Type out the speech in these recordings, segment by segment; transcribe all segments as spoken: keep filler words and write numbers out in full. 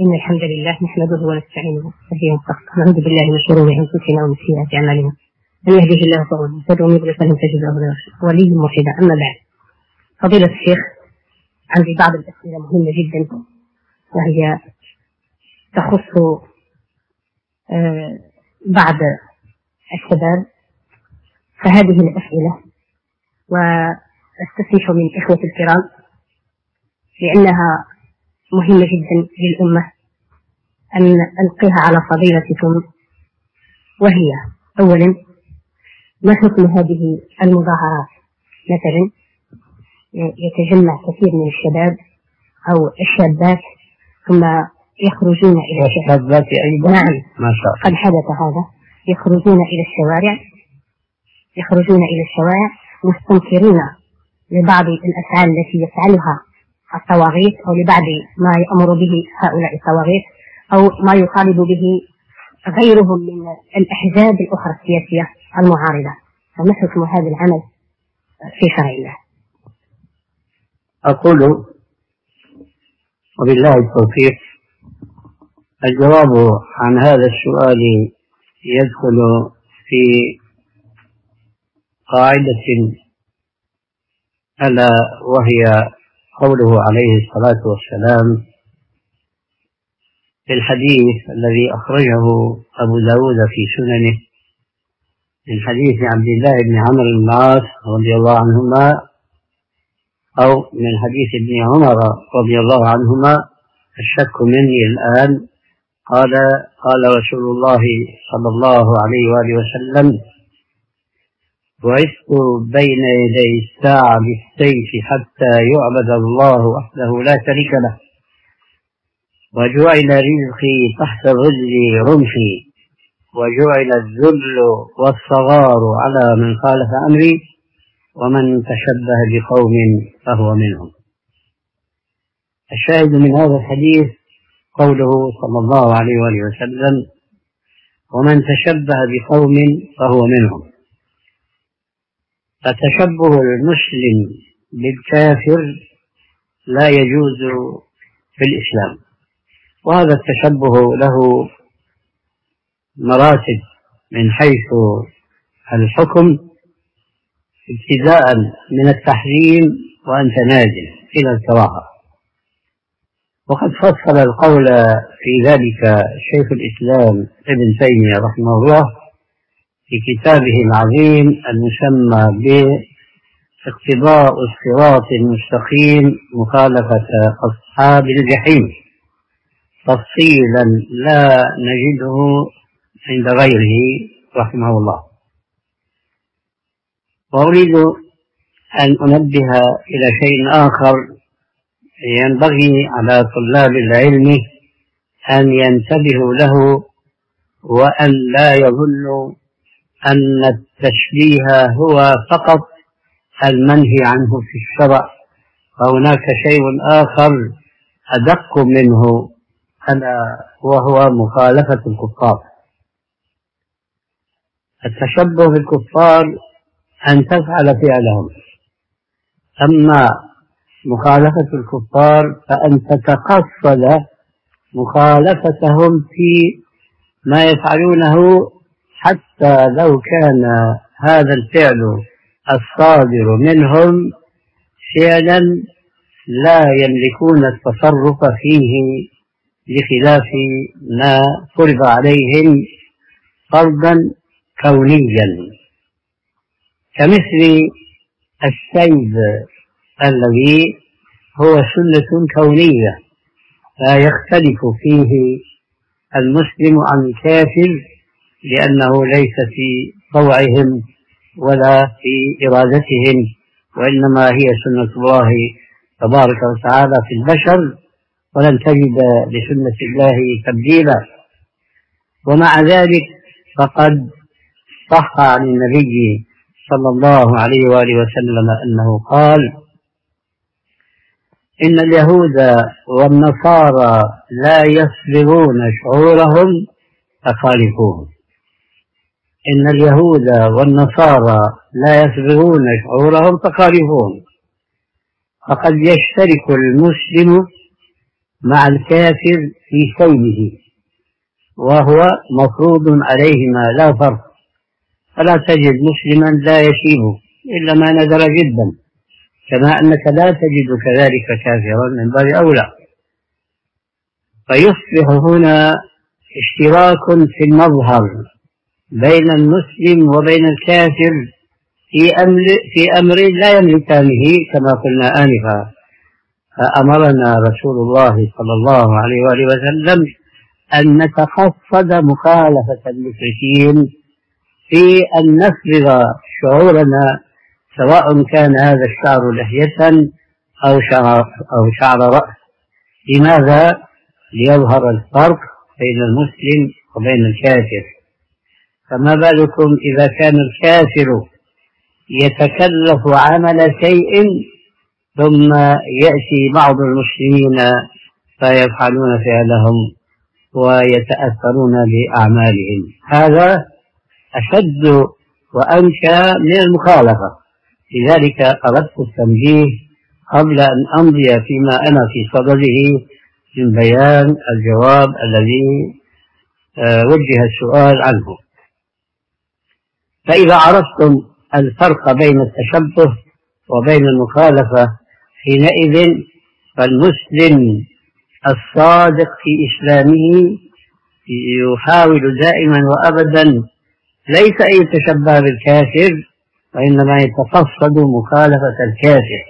إن الحمد لله نحمده ونستعينه وهي مستغفر. نعوذ بالله من شرور أنفسنا ومن سيئات أعمالنا، من يهده الله فهو المهتد ومن يضلل فلن تجد له وليا مرشدا. أما بعد، فضيلة الشيخ، عندي بعض الأسئلة مهمة جدا وهي تخص بعض الشباب، فهذه الأسئلة واستسمح من إخوة الكرام لأنها مهمة جدا للأمة أن ألقيها على فضيلتكم، وهي: أولا، ما حكم هذه المظاهرات؟ مثلا يتجمع كثير من الشباب أو الشابات ثم يخرجون إلى الشوارع. نعم، ما شاء الله، قد حدث هذا. يخرجون إلى الشوارع يخرجون إلى الشوارع مستنكرين لبعض الأفعال التي يفعلها الطواغيت أو لبعض ما يأمر به هؤلاء الطواغيت أو ما يطالب به غيرهم من الأحزاب الأخرى السياسية المعارضة. فما حكم هذا العمل في شرع الله؟ أقول وبالله التوفيق. الجواب عن هذا السؤال يدخل في قاعدة ألا وهي قوله عليه الصلاة والسلام في الحديث الذي أخرجه أبو داود في سننه من حديث عبد الله بن عمرو بن العاص رضي الله عنهما، أو من حديث ابن عمر رضي الله عنهما، الشك مني الآن. قال قال رسول الله صلى الله عليه وآله وسلم: بعثت بين يدي الساعة بالسيف حتى يعبد الله وحده لا شريك له، وجعل رزقي تحت ظل رمحي، وجعل الذل والصغار على من خالف أمري، ومن تشبه بقوم فهو منهم. الشاهد من هذا الحديث قوله صلى الله عليه وآله وسلم: ومن تشبه بقوم فهو منهم. فتشبه المسلم بالكافر لا يجوز في الإسلام، وهذا التشبه له مراتب من حيث الحكم، ابتداء من التحريم وأنت نازل إلى الكراهة. وقد فصل القول في ذلك شيخ الإسلام ابن تيمية رحمه الله في كتابه العظيم المسمى باقتضاء الصراط المستقيم مخالفة أصحاب الجحيم، تفصيلا لا نجده عند غيره رحمه الله. وأريد أن أنبه إلى شيء آخر ينبغي على طلاب العلم أن ينتبهوا له، وأن لا يظنوا أن التشبيه هو فقط المنهي عنه في الشرع، فهناك شيء آخر أدق منه، ألا وهو مخالفة الكفار. التشبه بالكفار أن تفعل فعلهم، أما مخالفة الكفار فأن تتقصد مخالفتهم في ما يفعلونه، حتى لو كان هذا الفعل الصادر منهم فعلا لا يملكون التصرف فيه بخلاف ما فرض عليهم فرضا كونيا، كمثل السيد الذي هو سنة كونية لا يختلف فيه المسلم عن الكافر، لأنه ليس في طوعهم ولا في إرادتهم، وإنما هي سنة الله تبارك وتعالى في البشر، ولن تجد لسنة الله تبديلا. ومع ذلك فقد صح عن النبي صلى الله عليه وآله وسلم أنه قال: إن اليهود والنصارى لا يصبغون شعورهم فخالفوهم. إن اليهود والنصارى لا يصبغون شعورهم فخالفوهم. فقد يشترك المسلم مع الكافر في سيبه، وهو مفروض عليهما لا فرق، فلا تجد مسلما لا يشيب إلا ما نذر جدا، كما أنك لا تجد كذلك كافرا من باب أولى. فيصبح هنا اشتراك في المظهر بين المسلم وبين الكافر في أمر, في أمر لا يملكانه كما قلنا آنفا. فأمرنا رسول الله صلى الله عليه وآله وسلم أن نتقصد مخالفة المشركين في أن نفرض شعورنا، سواء كان هذا الشعر لحية أو شعر, أو شعر رأس. لماذا؟ ليظهر الفرق بين المسلم وبين الكافر. فما بالكم إذا كان الكافر يتكلف عمل شيء ثم يأتي بعض المسلمين فيفعلون فعلهم ويتأثرون بأعمالهم، هذا أشد وأنشى من المخالفة. لذلك أردت التنبيه قبل أن أمضي فيما أنا في صدده من بيان الجواب الذي وجه السؤال عنه. فإذا عرفتم الفرق بين التشبه وبين المخالفة، حينئذ فالمسلم الصادق في إسلامه يحاول دائما وأبدا ليس أن يتشبه بالكافر، وإنما يتقصد مخالفة الكافر.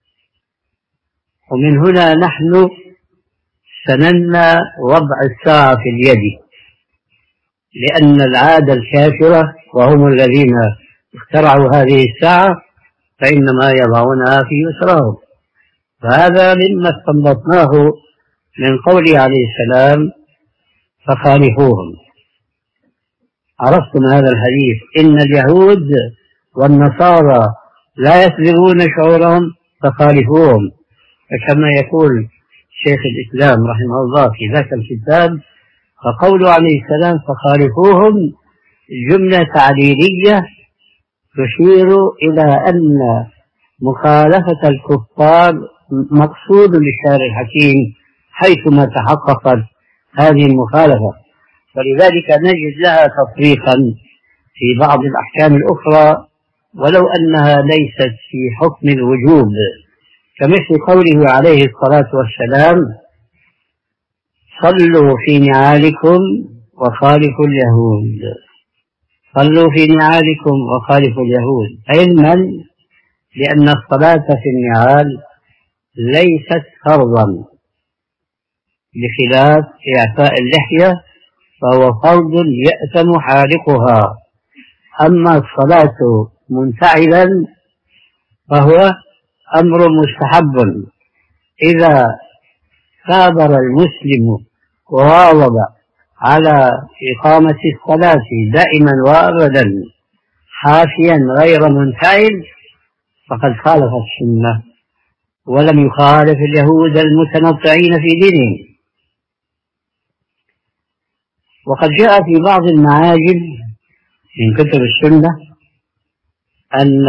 ومن هنا نحن سننا وضع الساعة في اليد، لأن العادة الكافرة وهم الذين اخترعوا هذه الساعة فإنما يضعونها في يسرهم. فهذا مما استنبطناه من قوله عليه السلام فخالفوهم. عرفتم هذا الحديث؟ إن اليهود والنصارى لا يسبغون شعورهم فخالفوهم. فكما يقول شيخ الإسلام رحمه الله في ذاك الكتاب، فقوله عليه السلام فخالفوهم جملة تعليلية تشير إلى أن مخالفة الكفار مقصود للشارع الحكيم حيثما تحققت هذه المخالفة، فلذلك نجد لها تطبيقا في بعض الأحكام الأخرى ولو أنها ليست في حكم الوجوب، كمثل قوله عليه الصلاة والسلام صلوا في نعالكم وخالفوا اليهود. صلوا في نعالكم وخالفوا اليهود، علما لأن الصلاة في النعال ليست فرضا، بخلاف إعفاء اللحية فهو فرض يأثم حالقها. أما الصلاة منفعلا فهو أمر مستحب إذا ثابر المسلم وواظب على إقامة الصلاة دائما وأبدا حافيا غير منفعل فقد خالف السنة ولم يخالف اليهود المتنطعين في دينهم. وقد جاء في بعض المعاجم من كتب السنة أن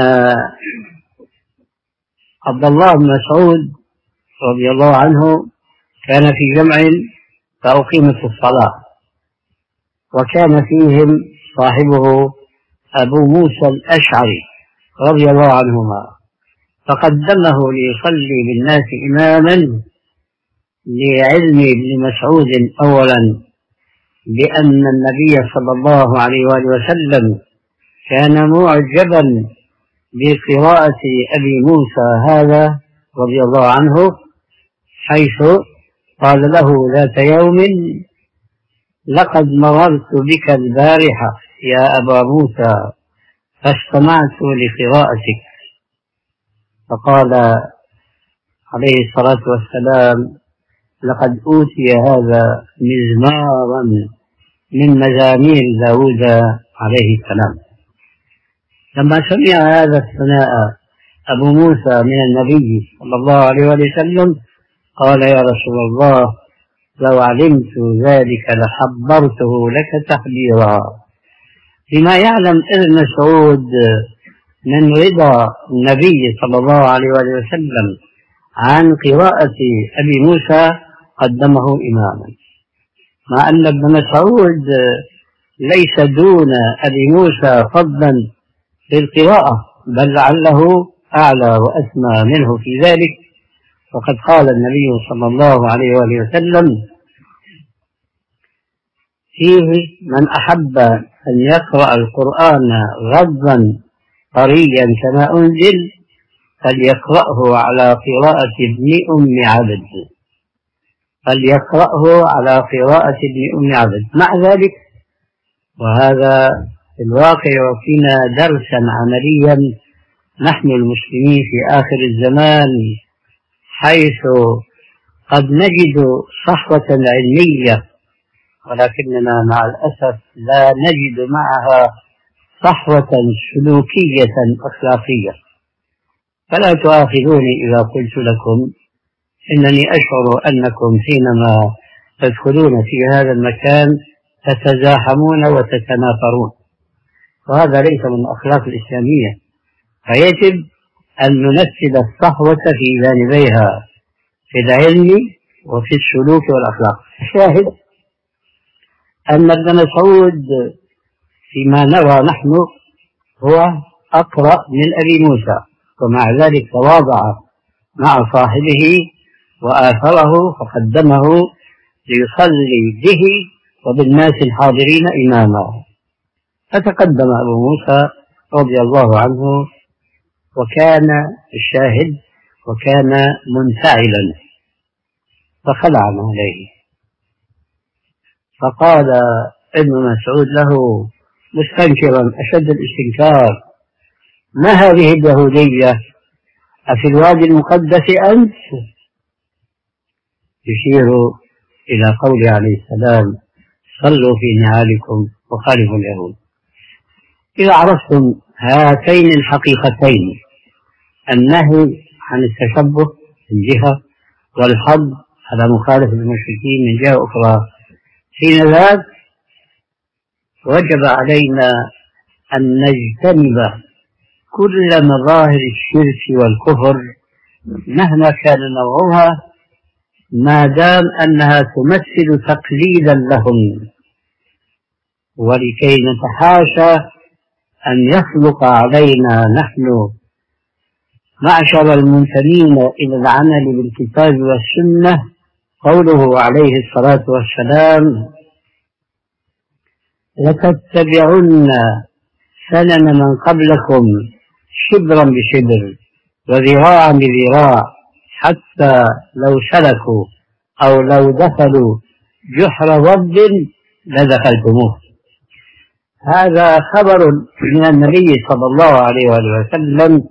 عبد الله بن مسعود رضي الله عنه كان في جمع فأقيمت الصلاة، وكان فيهم صاحبه أبو موسى الأشعري رضي الله عنهما، فقدمه ليصلي بالناس إماما لعلم ابن مسعود أولا بأن النبي صلى الله عليه وآله وسلم كان معجبا بقراءة أبي موسى هذا رضي الله عنه، حيث قال له ذات يوم لقد مررت بك البارحة يا أبا موسى فاستمعت لقراءتك، فقال عليه الصلاة والسلام لقد أوتي هذا مزمارا من مزامير داود عليه السلام. لما سمع هذا الثناء أبو موسى من النبي صلى الله عليه وسلم قال يا رسول الله لو علمت ذلك لحبرته لك تحبيرا، بما يعلم ابن مسعود من رضا النبي صلى الله عليه وسلم عن قراءة أبي موسى قدمه إماما، مع أن ابن مسعود ليس دون أبي موسى فضلا في القراءة، بل لعله أعلى وأسمى منه في ذلك. وقد قال النبي صلى الله عليه وآله وسلم فيه: من أحب أن يقرأ القرآن غضا طريا كما أنزل فليقرأه على قراءة ابن أم عبد فليقرأه على قراءة ابن أم عبد مع ذلك، وهذا في الواقع يعطينا درسا عمليا نحن المسلمين في آخر الزمان، حيث قد نجد صحوة علمية ولكننا مع الأسف لا نجد معها صحوة سلوكية أخلاقية. فلا تؤاخذوني إذا قلت لكم إنني أشعر أنكم حينما تدخلون في هذا المكان تتزاحمون وتتنافرون، وهذا ليس من الأخلاق الإسلامية، فيجب أن ننفذ الصحوة في جانبيها في العلم وفي السلوك والأخلاق. الشاهد أن ابن مسعود فيما نرى نحن هو أقرأ من أبي موسى، ومع ذلك تواضع مع صاحبه وآثره فقدمه ليصلي به وبالناس الحاضرين إماما. فتقدم أبو موسى رضي الله عنه، وكان الشاهد وكان منفعلا، فخلع عليه، فقال ابن مسعود له مستنكرا أشد الاستنكار: ما هذه اليهودية؟ أفي الوادي المقدس أنت؟ يشير إلى قوله عليه السلام: صلوا في نعالكم وخالفوا اليهود. إذا عرفتم هاتين الحقيقتين، النهي عن التشبه من جهة والحظ على مخالفة المشركين من جهة أخرى، حين ذاك وجب علينا أن نجتنب كل مظاهر الشرك والكفر مهما كان نوعها، ما دام أنها تمثل تقليدا لهم، ولكي نتحاشى أن يخلق علينا نحن معشر المنتمين إلى العمل بالكتاب والسنة قوله عليه الصلاة والسلام: لتتبعن سنن من قبلكم شبرا بشبر وذراعا بذراع حتى لو سلكوا أو لو دخلوا جحر ضب لدخلتموه. هذا خبر من النبي صلى الله عليه وآله وسلم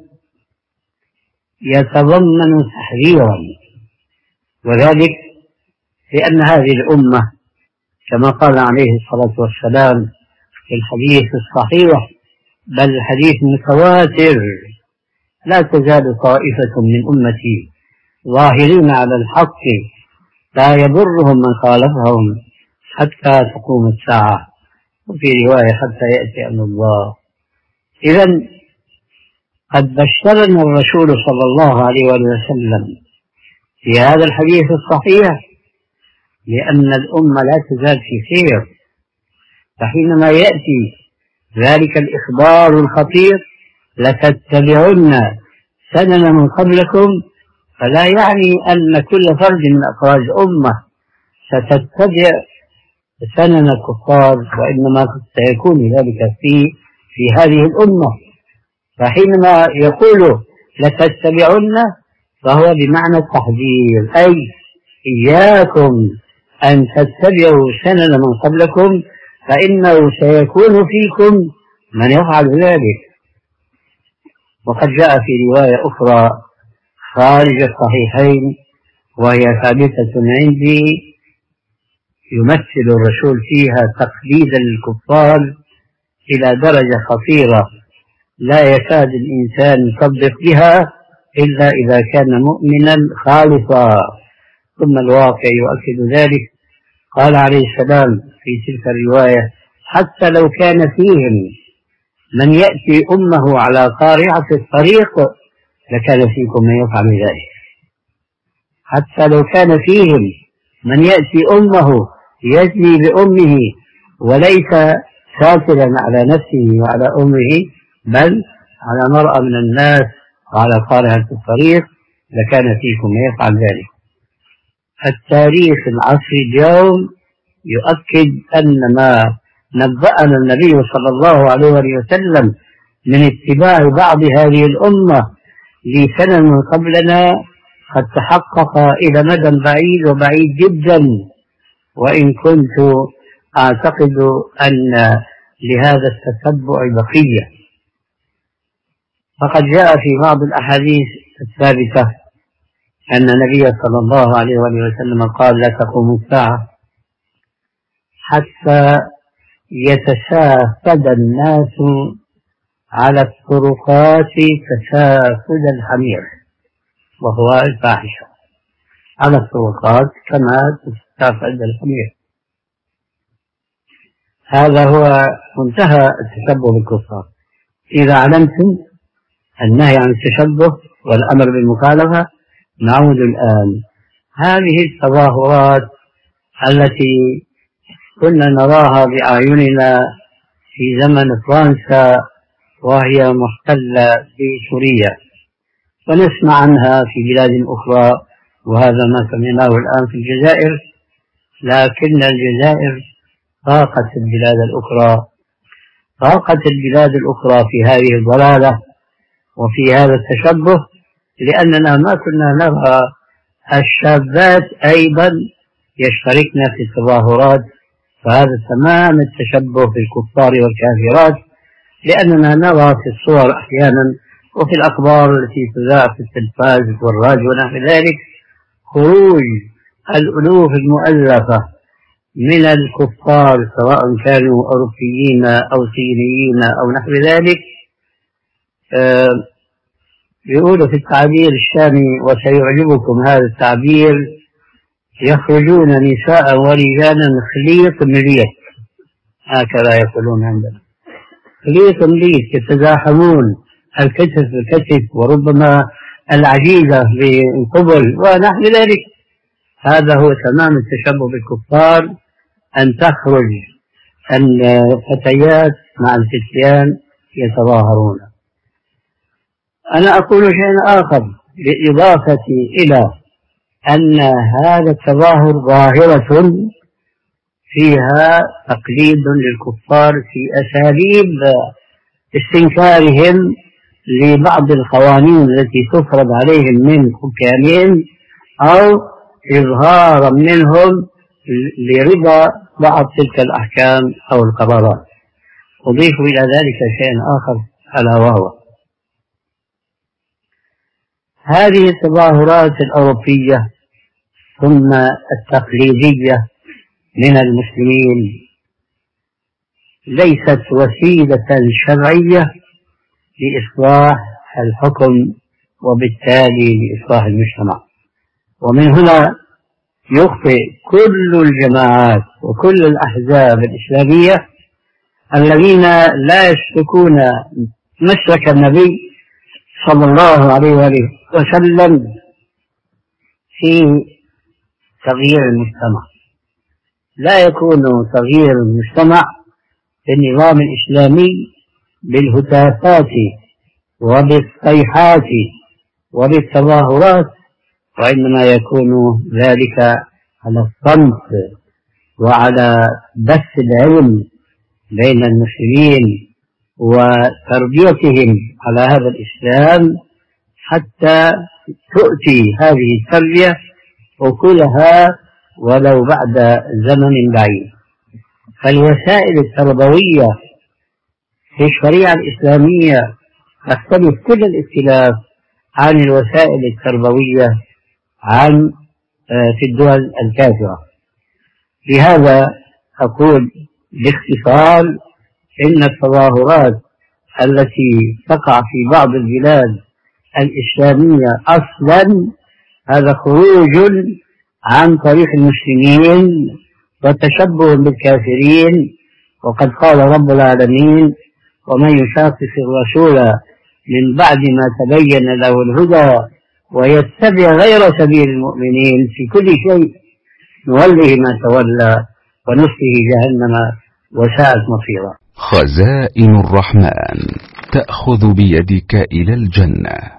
يتضمن تحذيرا، وذلك لأن هذه الأمة كما قال عليه الصلاة والسلام في الحديث الصحيح بل الحديث متواتر: لا تزال طائفة من أمتي ظاهرين على الحق لا يضرهم من خالفهم حتى تقوم الساعة، وفي رواية حتى يأتي أمر الله. إذن قد بشرنا الرسول صلى الله عليه وسلم في هذا الحديث الصحيح لأن الأمة لا تزال في خير، فحينما يأتي ذلك الإخبار الخطير: لتتبعن سنن من قبلكم، فلا يعني أن كل فرد من أفراد الأمة ستتبع سنن الكفار، وإنما سيكون ذلك في في هذه الأمة. فحينما يقول لتتبعن فهو بمعنى التحذير، أي إياكم أن تتبعوا سنن من قبلكم فإنه سيكون فيكم من يفعل ذلك. وقد جاء في رواية أخرى خارج الصحيحين وهي ثابتة عندي يمثل الرسول فيها تقليدا للكفار إلى درجة خطيرة لا يكاد الإنسان يصدق بها إلا إذا كان مؤمنا خالصا، ثم الواقع يؤكد ذلك. قال عليه السلام في تلك الرواية: حتى لو كان فيهم من يأتي أمه على قارعة الطريق لكان فيكم من يفعل ذلك. حتى لو كان فيهم من يأتي أمه يزني بأمه وليس ساترا على نفسه وعلى أمه بل على مرأى من الناس وعلى قارعة الطريق لكان فيكم من يفعل ذلك. التاريخ العصري اليوم يؤكد أن ما نبأنا النبي صلى الله عليه وسلم من اتباع بعض هذه الأمة لسنن من قبلنا قد تحقق إلى مدى بعيد وبعيد جدا، وإن كنت أعتقد أن لهذا التتبع بقية. فقد جاء في بعض الأحاديث الثابتة أن النبي صلى الله عليه وسلم قال: لا تقوم الساعة حتى يتسافد الناس على الطرقات تسافد الحمير، وهو الفاحشة على الطرقات كما تتسافد الحمير. هذا هو منتهى التشبه بالكفار. إذا علمتم النهي عن التشبه والأمر بالمخالفة، نعود الآن. هذه التظاهرات التي كنا نراها بأعيننا في زمن فرنسا وهي محتلة بسوريا، ونسمع عنها في بلاد أخرى، وهذا ما سمعناه الآن في الجزائر، لكن الجزائر فاقت البلاد الأخرى فاقت البلاد الأخرى في هذه الضلالة وفي هذا التشبه، لأننا ما كنا نرى الشابات أيضا يشتركن في التظاهرات، فهذا تمام التشبه بالكفار والكافرات، لأننا نرى في الصور أحيانا وفي الأخبار التي تذاع في التلفاز والراديو ونحو ذلك خروج الألوف المؤلفة من الكفار سواء كانوا أوروبيين أو صينيين أو نحو ذلك. آه يقولوا في التعبير الشامي، وسيعجبكم هذا التعبير: يخرجون نساء ورجالا خليط مليت، هكذا يقولون عندنا، خليط مليت، يتزاحمون الكتف بالكتف وربما العجيزة بالقبل ونحو ذلك. هذا هو تمام التشبه بالكفار، أن تخرج الفتيات مع الفتيان يتظاهرون. أنا أقول شيئا آخر بالإضافة إلى أن هذا التظاهر ظاهرة فيها تقليد للكفار في أساليب استنكارهم لبعض القوانين التي تفرض عليهم من حكامهم، أو إظهارا منهم لرضا بعض تلك الأحكام أو القرارات. أضيف إلى ذلك شيئا آخر ألا وهو هذه التظاهرات الأوروبية ثم التقليدية من المسلمين ليست وسيلة شرعية لإصلاح الحكم وبالتالي لإصلاح المجتمع. ومن هنا يخطئ كل الجماعات وكل الأحزاب الإسلامية الذين لا يسلكون مسلك النبي صلى الله عليه وسلم في تغيير المجتمع. لا يكون تغيير المجتمع في النظام الإسلامي بالهتافات وبالصيحات وبالتظاهرات، وإنما يكون ذلك على الصمت وعلى بث العلم بين المسلمين وتربيتهم على هذا الإسلام حتى تؤتي هذه التربية أكلها ولو بعد زمن بعيد. فالوسائل التربوية في الشريعة الإسلامية تختلف كل الاختلاف عن الوسائل التربوية عن في الدول الكافرة. لهذا أقول باختصار إن التظاهرات التي تقع في بعض البلاد الإسلامية أصلا هذا خروج عن طريق المسلمين وتشبه بالكافرين. وقد قال رب العالمين: ومن يشاقق الرسول من بعد ما تبين له الهدى ويتبع غير سبيل المؤمنين في كل شيء نوله ما تولى ونصله جهنم وساءت مصيرا. خزائن الرحمن تأخذ بيدك إلى الجنة.